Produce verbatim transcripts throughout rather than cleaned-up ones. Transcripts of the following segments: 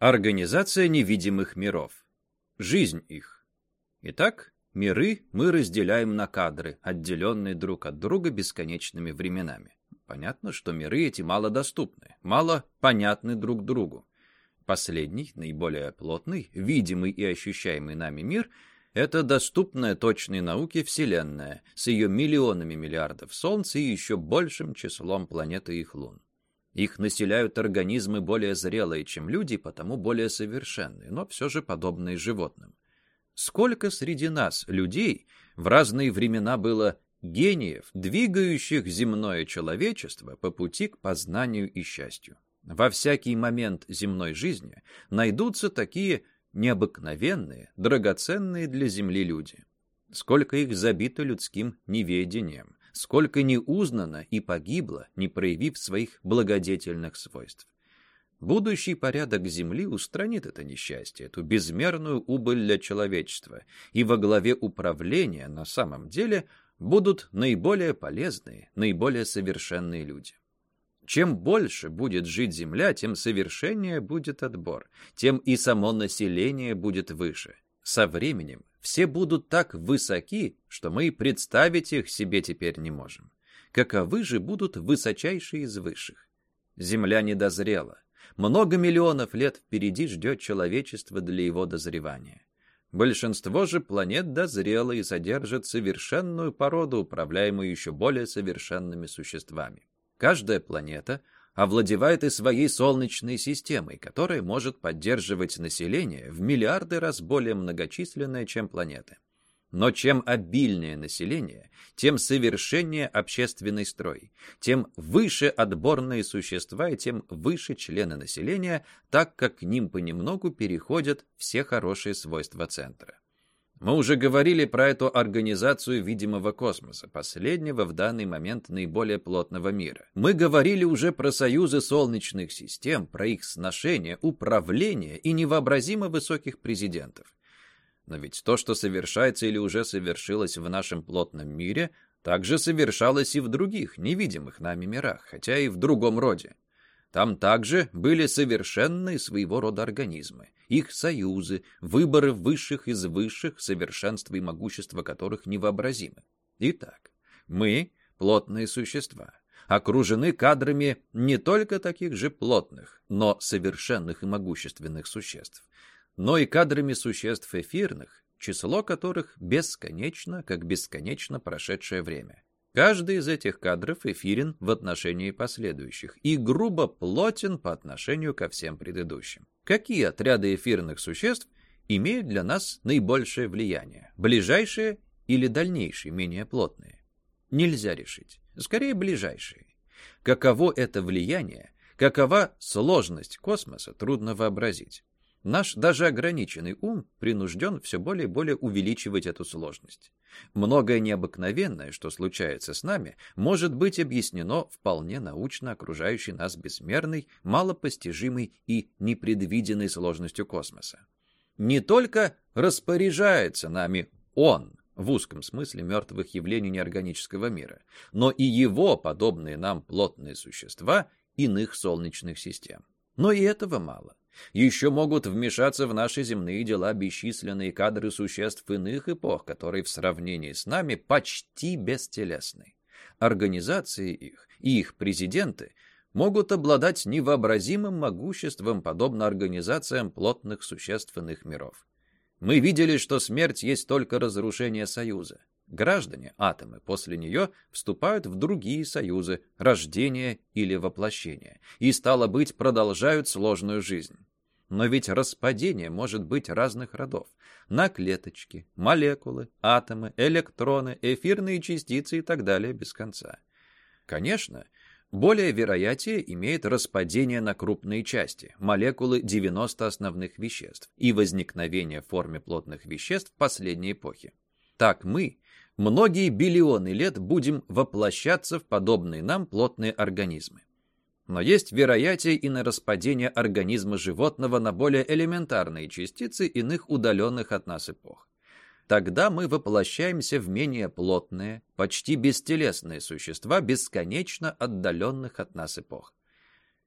Организация невидимых миров. Жизнь их. Итак, миры мы разделяем на кадры, отделенные друг от друга бесконечными временами. Понятно, что миры эти малодоступны, мало понятны друг другу. Последний, наиболее плотный, видимый и ощущаемый нами мир — это доступная точной науке Вселенная с ее миллионами миллиардов Солнц и еще большим числом планет и их лун. Их населяют организмы более зрелые, чем люди, потому более совершенные, но все же подобные животным. Сколько среди нас, людей, в разные времена было гениев, двигающих земное человечество по пути к познанию и счастью. Во всякий момент земной жизни найдутся такие необыкновенные, драгоценные для Земли люди. Сколько их забито людским неведением, сколько не узнано и погибло, не проявив своих благодетельных свойств. Будущий порядок Земли устранит это несчастье, эту безмерную убыль для человечества, и во главе управления на самом деле будут наиболее полезные, наиболее совершенные люди. Чем больше будет жить Земля, тем совершеннее будет отбор, тем и само население будет выше. Со временем все будут так высоки, что мы и представить их себе теперь не можем. Каковы же будут высочайшие из высших? Земля не дозрела. Много миллионов лет впереди ждет человечество для его дозревания. Большинство же планет дозрело и содержит совершенную породу, управляемую еще более совершенными существами. Каждая планета овладевает и своей Солнечной системой, которая может поддерживать население в миллиарды раз более многочисленное, чем планеты. Но чем обильнее население, тем совершеннее общественный строй, тем выше отборные существа и тем выше члены населения, так как к ним понемногу переходят все хорошие свойства центра. Мы уже говорили про эту организацию видимого космоса, последнего в данный момент наиболее плотного мира. Мы говорили уже про союзы солнечных систем, про их сношение, управление и невообразимо высоких президентов. Но ведь то, что совершается или уже совершилось в нашем плотном мире, также совершалось и в других, невидимых нами мирах, хотя и в другом роде. Там также были совершенные своего рода организмы, их союзы, выборы высших из высших, совершенство и могущество которых невообразимы. Итак, мы, плотные существа, окружены кадрами не только таких же плотных, но совершенных и могущественных существ, но и кадрами существ эфирных, число которых бесконечно, как бесконечно прошедшее время. Каждый из этих кадров эфирен в отношении последующих и грубо плотен по отношению ко всем предыдущим. Какие отряды эфирных существ имеют для нас наибольшее влияние? Ближайшие или дальнейшие, менее плотные? Нельзя решить. Скорее, ближайшие. Каково это влияние, какова сложность космоса, трудно вообразить. Наш даже ограниченный ум принужден все более и более увеличивать эту сложность. Многое необыкновенное, что случается с нами, может быть объяснено вполне научно окружающей нас безмерной, малопостижимой и непредвиденной сложностью космоса. Не только распоряжается нами Он, в узком смысле мертвых явлений неорганического мира, но и его, подобные нам плотные существа, иных солнечных систем. Но и этого мало. Еще могут вмешаться в наши земные дела бесчисленные кадры существ иных эпох, которые в сравнении с нами почти бестелесны. Организации их и их президенты могут обладать невообразимым могуществом, подобно организациям плотных существ иных миров. Мы видели, что смерть есть только разрушение союза. Граждане, атомы, после нее вступают в другие союзы, рождение или воплощение, и, стало быть, продолжают сложную жизнь. Но ведь распадение может быть разных родов. На клеточки, молекулы, атомы, электроны, эфирные частицы и так далее без конца. Конечно, более вероятие имеет распадение на крупные части, молекулы девяноста основных веществ и возникновение в форме плотных веществ последней эпохи. Так мы многие биллионы лет будем воплощаться в подобные нам плотные организмы. Но есть вероятие и на распадение организма животного на более элементарные частицы иных удаленных от нас эпох. Тогда мы воплощаемся в менее плотные, почти бестелесные существа бесконечно отдаленных от нас эпох.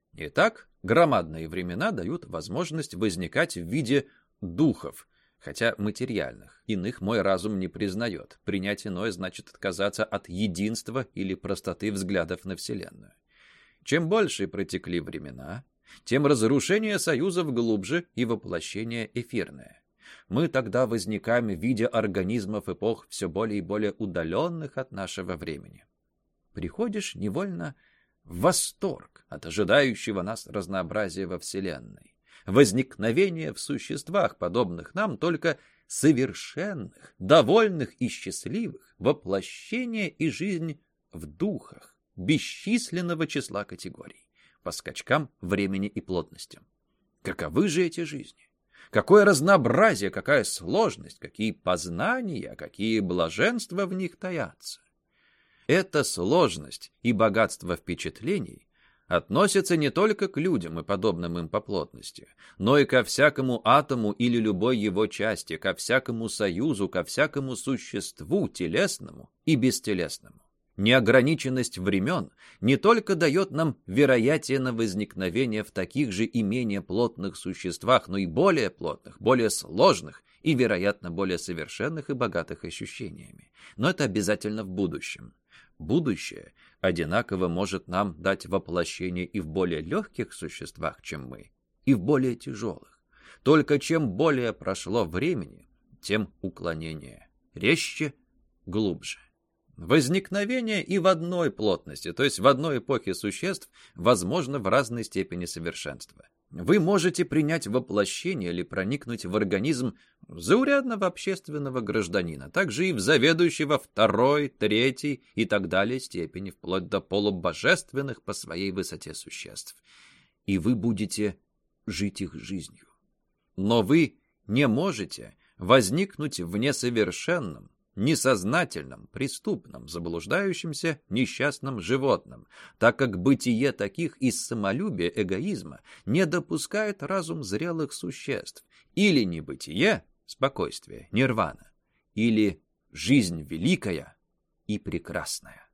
Итак, громадные времена дают возможность возникать в виде духов, хотя материальных. Иных мой разум не признает. Принять иное значит отказаться от единства или простоты взглядов на Вселенную. Чем больше протекли времена, тем разрушение союзов глубже и воплощение эфирное. Мы тогда возникаем в виде организмов эпох все более и более удаленных от нашего времени. Приходишь невольно в восторг от ожидающего нас разнообразия во Вселенной, возникновения в существах, подобных нам, только совершенных, довольных и счастливых, воплощение и жизнь в духах бесчисленного числа категорий, по скачкам времени и плотностям. Каковы же эти жизни? Какое разнообразие, какая сложность, какие познания, какие блаженства в них таятся. Эта сложность и богатство впечатлений относятся не только к людям и подобным им по плотности, но и ко всякому атому или любой его части, ко всякому союзу, ко всякому существу, телесному и бестелесному. Неограниченность времен не только дает нам вероятие на возникновение в таких же и менее плотных существах, но и более плотных, более сложных и, вероятно, более совершенных и богатых ощущениями. Но это обязательно в будущем. Будущее одинаково может нам дать воплощение и в более легких существах, чем мы, и в более тяжелых. Только чем более прошло времени, тем уклонение резче, глубже. Возникновение и в одной плотности, то есть в одной эпохе существ, возможно в разной степени совершенства. Вы можете принять воплощение или проникнуть в организм заурядного общественного гражданина, также и в заведующего второй, третьей и так далее степени, вплоть до полубожественных по своей высоте существ. И вы будете жить их жизнью. Но вы не можете возникнуть в несовершенном, несознательном, преступном, заблуждающемся, несчастном животном, так как бытие таких из самолюбия, эгоизма не допускает разум зрелых существ, или небытие, спокойствие, нирвана, или жизнь великая и прекрасная.